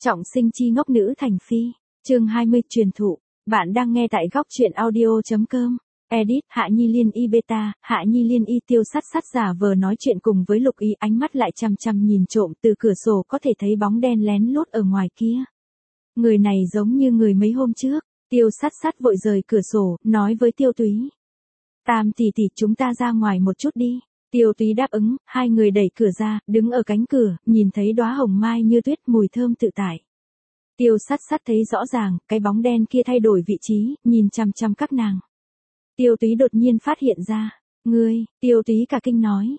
Trọng sinh chi ngốc nữ thành phi. Chương 20 truyền thụ. Bạn đang nghe tại góc truyện audio.com. Edit Hạ Nhi Liên y beta, Hạ Nhi Liên y tiêu sắt sắt giả vờ nói chuyện cùng với Lục Ý, ánh mắt lại chằm chằm nhìn trộm, từ cửa sổ có thể thấy bóng đen lén lút ở ngoài kia. Người này giống như người mấy hôm trước. Tiêu sắt sắt vội rời cửa sổ, nói với Tiêu Túy. Tam tỷ tỷ, chúng ta ra ngoài một chút đi. Tiêu Túy đáp ứng, hai người đẩy cửa ra, đứng ở cánh cửa, nhìn thấy đóa hồng mai như tuyết, mùi thơm tự tại. Tiêu sắt sắt thấy rõ ràng, cái bóng đen kia thay đổi vị trí, nhìn chằm chằm các nàng. Tiêu Túy đột nhiên phát hiện ra. Ngươi, Tiêu Túy cả kinh nói.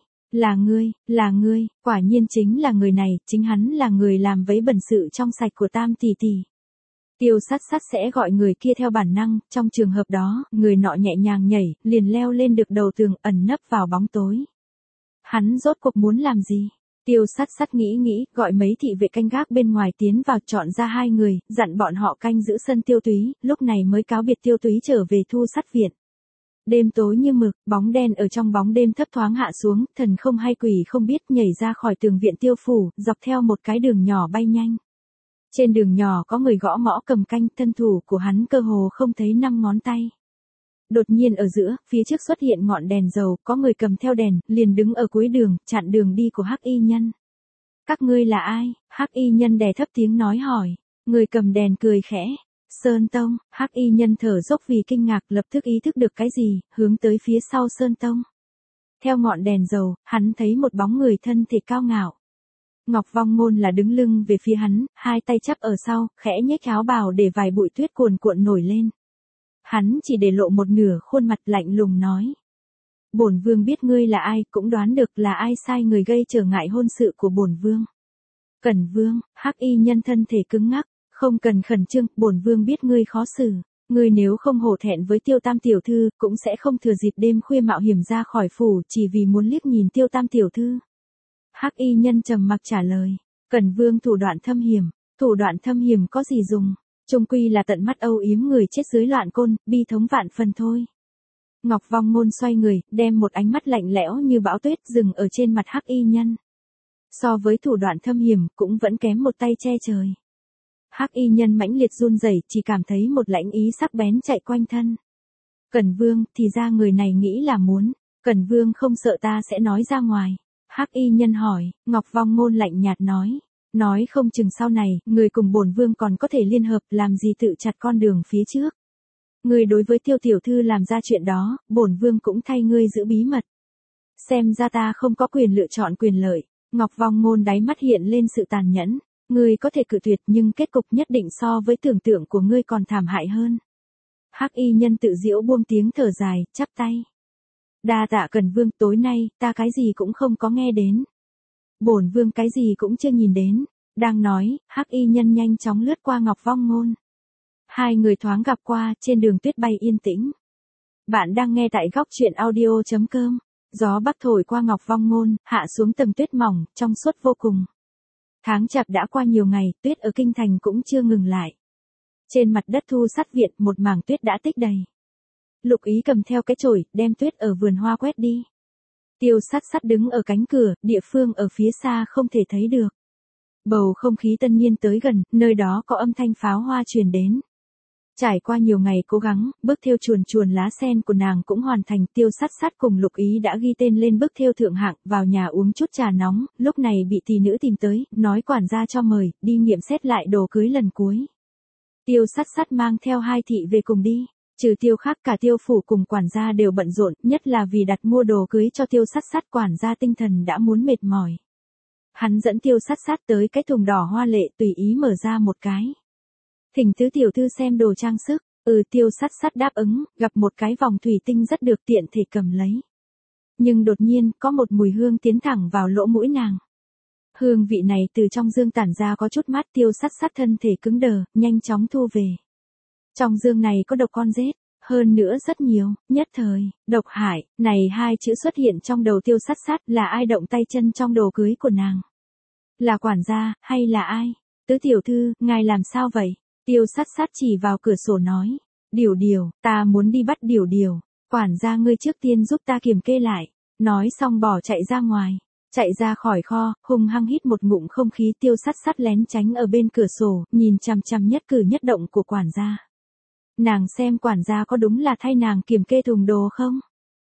Là ngươi, quả nhiên chính là người này, chính hắn là người làm vấy bẩn sự trong sạch của Tam tỷ tỷ. Tiêu sắt sắt sẽ gọi người kia theo bản năng, trong trường hợp đó, người nọ nhẹ nhàng nhảy, liền leo lên được đầu tường, ẩn nấp vào bóng tối. Hắn rốt cuộc muốn làm gì? Tiêu sắt sắt nghĩ, gọi mấy thị vệ canh gác bên ngoài tiến vào, chọn ra hai người, dặn bọn họ canh giữ sân Tiêu Túy, lúc này mới cáo biệt Tiêu Túy trở về thu sắt viện. Đêm tối như mực, bóng đen ở trong bóng đêm thấp thoáng hạ xuống, thần không hay quỷ không biết nhảy ra khỏi tường viện Tiêu phủ, dọc theo một cái đường nhỏ bay nhanh. Trên đường nhỏ có người gõ mõ cầm canh, thân thủ của hắn cơ hồ không thấy 5 ngón tay. Đột nhiên ở giữa, phía trước xuất hiện ngọn đèn dầu, có người cầm theo đèn, liền đứng ở cuối đường, chặn đường đi của Hắc Y Nhân. Các ngươi là ai? Hắc Y Nhân đè thấp tiếng nói hỏi. Người cầm đèn cười khẽ. Sơn Tông. Hắc Y Nhân thở dốc vì kinh ngạc, lập tức ý thức được cái gì, hướng tới phía sau Sơn Tông. Theo ngọn đèn dầu, hắn thấy một bóng người thân thể cao ngạo. Ngọc Vong Ngôn là đứng lưng về phía hắn, hai tay chắp ở sau, khẽ nhếch áo bào để vài bụi tuyết cuồn cuộn nổi lên. Hắn chỉ để lộ một nửa khuôn mặt, lạnh lùng nói. Bổn vương biết ngươi là ai, cũng đoán được là ai sai người gây trở ngại hôn sự của bổn vương. Cẩn Vương. Hắc Y Nhân thân thể cứng ngắc, không cần khẩn trương, bổn vương biết ngươi khó xử. Ngươi nếu không hổ thẹn với Tiêu Tam tiểu thư, cũng sẽ không thừa dịp đêm khuya mạo hiểm ra khỏi phủ, chỉ vì muốn liếc nhìn Tiêu Tam tiểu thư. Hắc Y Nhân trầm mặc trả lời. Cẩn Vương thủ đoạn thâm hiểm có gì dùng, chung quy là tận mắt âu yếm người chết dưới loạn côn, bi thống vạn phần thôi. Ngọc Vong Ngôn xoay người, đem một ánh mắt lạnh lẽo như bão tuyết dừng ở trên mặt Hắc Y Nhân. So với thủ đoạn thâm hiểm, cũng vẫn kém một tay che trời. Hắc Y Nhân mãnh liệt run rẩy, chỉ cảm thấy một lãnh ý sắc bén chạy quanh thân. Cẩn Vương, thì ra người này nghĩ là muốn. Cẩn Vương không sợ ta sẽ nói ra ngoài. Hắc Y Nhân hỏi. Ngọc Vong Ngôn lạnh nhạt nói. Nói không chừng sau này, người cùng bổn vương còn có thể liên hợp, làm gì tự chặt con đường phía trước. Người đối với Tiêu tiểu thư làm ra chuyện đó, bổn vương cũng thay ngươi giữ bí mật. Xem ra ta không có quyền lựa chọn quyền lợi. Ngọc Vong Ngôn đáy mắt hiện lên sự tàn nhẫn. Ngươi có thể cự tuyệt, nhưng kết cục nhất định so với tưởng tượng của ngươi còn thảm hại hơn. Hắc Y Nhân tự giễu buông tiếng thở dài, chắp tay. Đa tạ Cẩn Vương, tối nay, ta cái gì cũng không có nghe đến. Bổn vương cái gì cũng chưa nhìn đến. Đang nói, Hắc Y Nhân nhanh chóng lướt qua Ngọc Vong Ngôn. Hai người thoáng gặp qua, trên đường tuyết bay yên tĩnh. Bạn đang nghe tại góc truyện audio.com. Gió bắc thổi qua Ngọc Vong Ngôn, hạ xuống tầng tuyết mỏng, trong suốt vô cùng. Tháng chạp đã qua nhiều ngày, tuyết ở kinh thành cũng chưa ngừng lại. Trên mặt đất thu sắt viện, một mảng tuyết đã tích đầy. Lục Ý cầm theo cái chổi, đem tuyết ở vườn hoa quét đi. Tiêu sắt sắt đứng ở cánh cửa, địa phương ở phía xa không thể thấy được. Bầu không khí tân nhiên tới gần, nơi đó có âm thanh pháo hoa truyền đến. Trải qua nhiều ngày cố gắng, bức thêu chuồn chuồn lá sen của nàng cũng hoàn thành. Tiêu sắt sắt cùng Lục Ý đã ghi tên lên bức thêu thượng hạng, vào nhà uống chút trà nóng, lúc này bị tỷ nữ tìm tới, nói quản gia cho mời, đi nghiệm xét lại đồ cưới lần cuối. Tiêu sắt sắt mang theo hai thị về cùng đi. Trừ Tiêu khác, cả Tiêu phủ cùng quản gia đều bận rộn, nhất là vì đặt mua đồ cưới cho Tiêu sắt sắt, quản gia tinh thần đã muốn mệt mỏi. Hắn dẫn Tiêu sắt sắt tới cái thùng đỏ hoa lệ, tùy ý mở ra một cái. Thỉnh tứ tiểu thư xem đồ trang sức. Tiêu sắt sắt đáp ứng, gặp một cái vòng thủy tinh rất được tiện thể cầm lấy. Nhưng đột nhiên, có một mùi hương tiến thẳng vào lỗ mũi nàng. Hương vị này từ trong dương tản ra có chút mát. Tiêu sắt sắt thân thể cứng đờ, nhanh chóng thu về. Trong dương này có độc con rết, hơn nữa rất nhiều. Nhất thời, độc hại, này hai chữ xuất hiện trong đầu Tiêu sắt sắt. Là ai động tay chân trong đồ cưới của nàng? Là quản gia, hay là ai? Tứ tiểu thư, ngài làm sao vậy? Tiêu sắt sắt chỉ vào cửa sổ nói. Điều điều, ta muốn đi bắt điều điều. Quản gia, ngươi trước tiên giúp ta kiểm kê lại. Nói xong bỏ chạy ra ngoài. Chạy ra khỏi kho, hung hăng hít một ngụm không khí. Tiêu Sắt Sắt lén tránh ở bên cửa sổ, nhìn chằm chằm nhất cử nhất động của quản gia. Nàng xem quản gia có đúng là thay nàng kiểm kê thùng đồ không?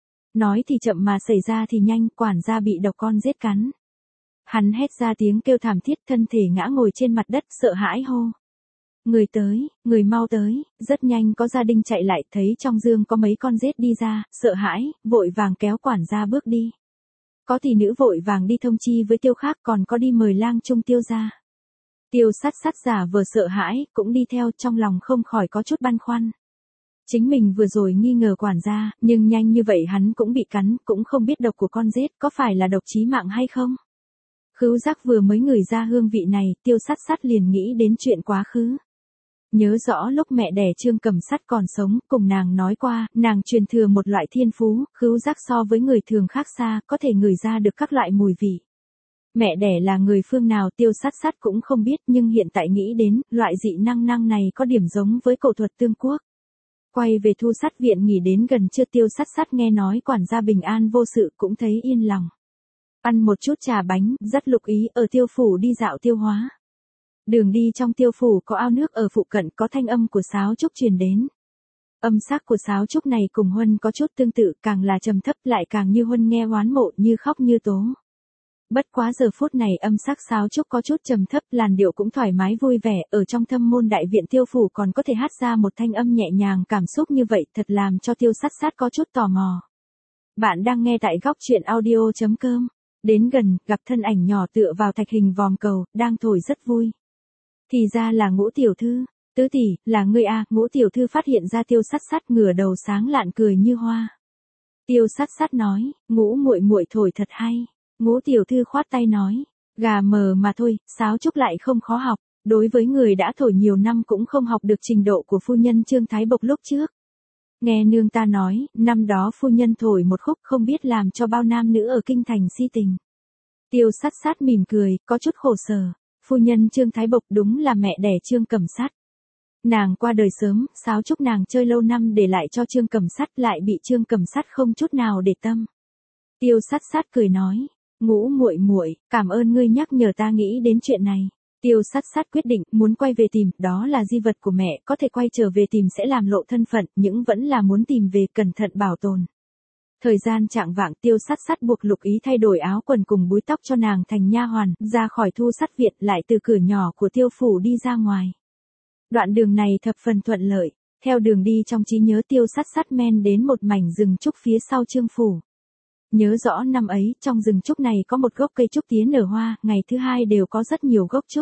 Nói thì chậm mà xảy ra thì nhanh, quản gia bị độc con giết cắn. Hắn hét ra tiếng kêu thảm thiết, thân thể ngã ngồi trên mặt đất, sợ hãi hô. Người tới, người mau tới. Rất nhanh có gia đình chạy lại, thấy trong giường có mấy con rết đi ra, sợ hãi, vội vàng kéo quản gia bước đi. Có thị nữ vội vàng đi thông chi với Tiêu khác, còn có đi mời lang trung Tiêu ra. Tiêu Sắt Sắt giả vờ sợ hãi, cũng đi theo, trong lòng không khỏi có chút băn khoăn. Chính mình vừa rồi nghi ngờ quản gia, nhưng nhanh như vậy hắn cũng bị cắn, cũng không biết độc của con rết có phải là độc chí mạng hay không. Khứu giác vừa mới ngửi ra hương vị này, Tiêu Sắt Sắt liền nghĩ đến chuyện quá khứ. Nhớ rõ lúc mẹ đẻ Trương Cẩm Sắt còn sống, cùng nàng nói qua, nàng truyền thừa một loại thiên phú, khứu giác so với người thường khác xa, có thể ngửi ra được các loại mùi vị. Mẹ đẻ là người phương nào Tiêu Sắt Sắt cũng không biết, nhưng hiện tại nghĩ đến, loại dị năng này có điểm giống với cổ thuật tương quốc. Quay về Thu Sắt viện nghỉ đến gần trưa, Tiêu Sắt Sắt nghe nói quản gia bình an vô sự cũng thấy yên lòng. Ăn một chút trà bánh, rất lục ý, ở Tiêu phủ đi dạo tiêu hóa. Đường đi trong Tiêu phủ có ao nước ở phụ cận, có thanh âm của sáo trúc truyền đến. Âm sắc của sáo trúc này cùng Huân có chút tương tự, càng là trầm thấp lại càng như Huân nghe oán mộ, như khóc như tố. Bất quá giờ phút này âm sắc sáo trúc có chút trầm thấp, làn điệu cũng thoải mái vui vẻ, ở trong thâm môn đại viện Tiêu phủ còn có thể hát ra một thanh âm nhẹ nhàng cảm xúc như vậy, thật làm cho Tiêu Sắt Sắt có chút tò mò. Bạn đang nghe tại góc truyện audio.com. Đến gần, gặp thân ảnh nhỏ tựa vào thạch hình vòm cầu, đang thổi rất vui. Thì ra là Ngũ tiểu thư. Tứ tỷ, là ngươi à? Ngũ tiểu thư phát hiện ra Tiêu Sắt Sắt, ngửa đầu sáng lạn cười như hoa. Tiêu Sắt Sắt nói, Ngũ muội muội thổi thật hay. Ngũ tiểu thư khoát tay nói, gà mờ mà thôi, sáo trúc lại không khó học, đối với người đã thổi nhiều năm cũng không học được trình độ của phu nhân Trương Thái Bộc lúc trước. Nghe nương ta nói, năm đó phu nhân thổi một khúc không biết làm cho bao nam nữ ở kinh thành si tình. Tiêu Sắt Sắt mỉm cười, có chút khổ sở, phu nhân Trương Thái Bộc đúng là mẹ đẻ Trương Cẩm Sắt. Nàng qua đời sớm, sáo trúc nàng chơi lâu năm để lại cho Trương Cẩm Sắt, lại bị Trương Cẩm Sắt không chút nào để tâm. Tiêu Sắt Sắt cười nói, Ngũ muội muội, cảm ơn ngươi nhắc nhở ta nghĩ đến chuyện này. Tiêu Sắt Sắt quyết định muốn quay về tìm, đó là di vật của mẹ, có thể quay trở về tìm sẽ làm lộ thân phận, nhưng vẫn là muốn tìm về cẩn thận bảo tồn. Thời gian chạng vạng, Tiêu Sắt Sắt buộc Lục Ý thay đổi áo quần cùng búi tóc cho nàng thành nha hoàn, ra khỏi Thu Sắt viện, lại từ cửa nhỏ của Tiêu phủ đi ra ngoài. Đoạn đường này thập phần thuận lợi, theo đường đi trong trí nhớ Tiêu Sắt Sắt men đến một mảnh rừng trúc phía sau Trương phủ. Nhớ rõ năm ấy, trong rừng trúc này có một gốc cây trúc tía nở hoa, ngày thứ hai đều có rất nhiều gốc trúc.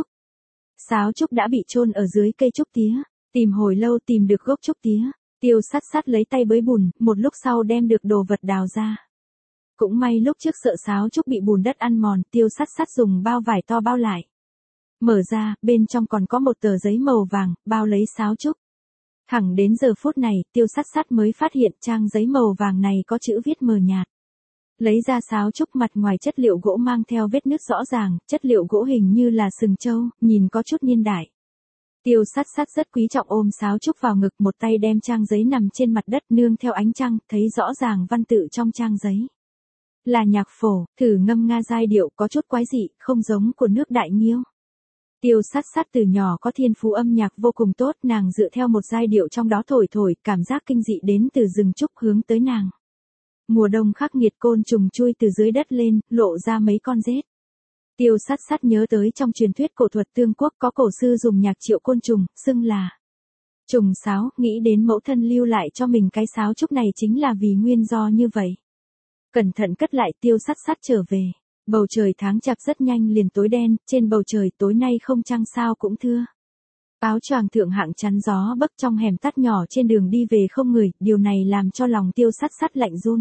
Sáo trúc đã bị chôn ở dưới cây trúc tía, tìm hồi lâu tìm được gốc trúc tía, Tiêu Sắt Sắt lấy tay bới bùn, một lúc sau đem được đồ vật đào ra. Cũng may lúc trước sợ sáo trúc bị bùn đất ăn mòn, Tiêu Sắt Sắt dùng bao vải to bao lại. Mở ra, bên trong còn có một tờ giấy màu vàng, bao lấy sáo trúc. Thẳng đến giờ phút này, Tiêu Sắt Sắt mới phát hiện trang giấy màu vàng này có chữ viết mờ nhạt. Lấy ra sáo trúc, mặt ngoài chất liệu gỗ mang theo vết nứt rõ ràng, chất liệu gỗ hình như là sừng trâu, nhìn có chút niên đại. Tiêu Sắt Sắt rất quý trọng ôm sáo trúc vào ngực, một tay đem trang giấy nằm trên mặt đất nương theo ánh trăng, thấy rõ ràng văn tự trong trang giấy. Là nhạc phổ, thử ngâm nga giai điệu có chút quái dị, không giống của nước Đại Nghiêu. Tiêu Sắt Sắt từ nhỏ có thiên phú âm nhạc vô cùng tốt, nàng dựa theo một giai điệu trong đó thổi thổi, cảm giác kinh dị đến từ rừng trúc hướng tới nàng. Mùa đông khắc nghiệt, côn trùng chui từ dưới đất lên, lộ ra mấy con rết. Tiêu Sắt Sắt nhớ tới trong truyền thuyết cổ thuật tương quốc có cổ sư dùng nhạc triệu côn trùng, xưng là trùng sáo, nghĩ đến mẫu thân lưu lại cho mình cái sáo trúc này chính là vì nguyên do như vậy. Cẩn thận cất lại, Tiêu Sắt Sắt trở về. Bầu trời tháng chạp rất nhanh liền tối đen, trên bầu trời tối nay không trăng sao cũng thưa. Áo choàng thượng hạng chắn gió bấc, trong hẻm tắt nhỏ trên đường đi về không người, điều này làm cho lòng Tiêu Sắt Sắt lạnh run.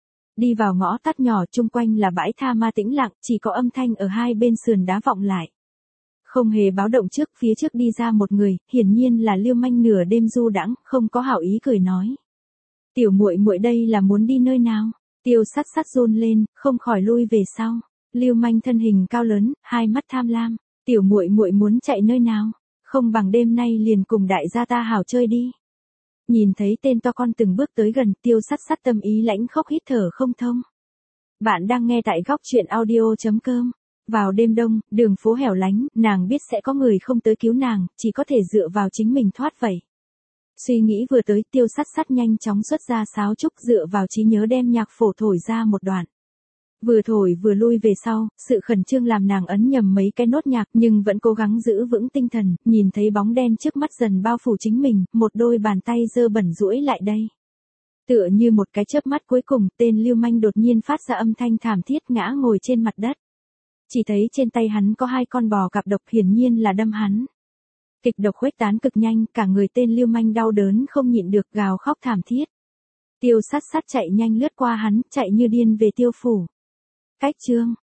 Đi vào ngõ tắt nhỏ, chung quanh là bãi tha ma tĩnh lặng, chỉ có âm thanh ở hai bên sườn đá vọng lại. Không hề báo động trước, phía trước đi ra một người, hiển nhiên là lưu manh nửa đêm du đãng, không có hảo ý cười nói. Tiểu muội muội đây là muốn đi nơi nào? Tiêu Sắt Sắt run lên, không khỏi lui về sau. Lưu manh thân hình cao lớn, hai mắt tham lam. Tiểu muội muội muốn chạy nơi nào? Không bằng đêm nay liền cùng đại gia ta hảo chơi đi. Nhìn thấy tên to con từng bước tới gần, Tiêu Sắt Sắt tâm ý lãnh khốc hít thở không thông. Bạn đang nghe tại góc chuyện audio.com. Vào đêm đông, đường phố hẻo lánh, nàng biết sẽ có người không tới cứu nàng, chỉ có thể dựa vào chính mình thoát vậy. Suy nghĩ vừa tới, Tiêu Sắt Sắt nhanh chóng xuất ra sáo trúc, dựa vào trí nhớ đem nhạc phổ thổi ra một đoạn. Vừa thổi vừa lui về sau, sự khẩn trương làm nàng ấn nhầm mấy cái nốt nhạc, nhưng vẫn cố gắng giữ vững tinh thần, nhìn thấy bóng đen trước mắt dần bao phủ chính mình, một đôi bàn tay dơ bẩn duỗi lại đây. Tựa như một cái chớp mắt cuối cùng, tên lưu manh đột nhiên phát ra âm thanh thảm thiết, ngã ngồi trên mặt đất. Chỉ thấy trên tay hắn có 2 con bò cạp độc, hiển nhiên là đâm hắn. Kịch độc khuếch tán cực nhanh, cả người tên lưu manh đau đớn không nhịn được, gào khóc thảm thiết. Tiêu Sắt Sắt chạy nhanh lướt qua hắn, chạy như điên về Tiêu phủ. Cách chương